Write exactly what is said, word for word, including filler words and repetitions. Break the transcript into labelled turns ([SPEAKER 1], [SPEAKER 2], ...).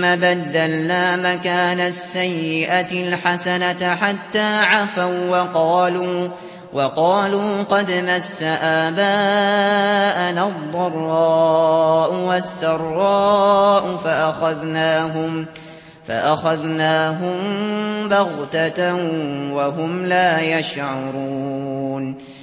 [SPEAKER 1] بَدَّلْنَا مَكَانَ السَّيِّئَةِ الْحَسَنَةَ حَتَّىٰ عَفَوا وَّقَالُوا وَقَالُوا قَدْ مَسَّ آبَاءَنَا الضَّرَّاءُ وَالسَّرَّاءُ فَأَخَذْنَاهُمْ فَأَخَذْنَاهُم بَغْتَةً وَهُمْ لَا يَشْعُرُونَ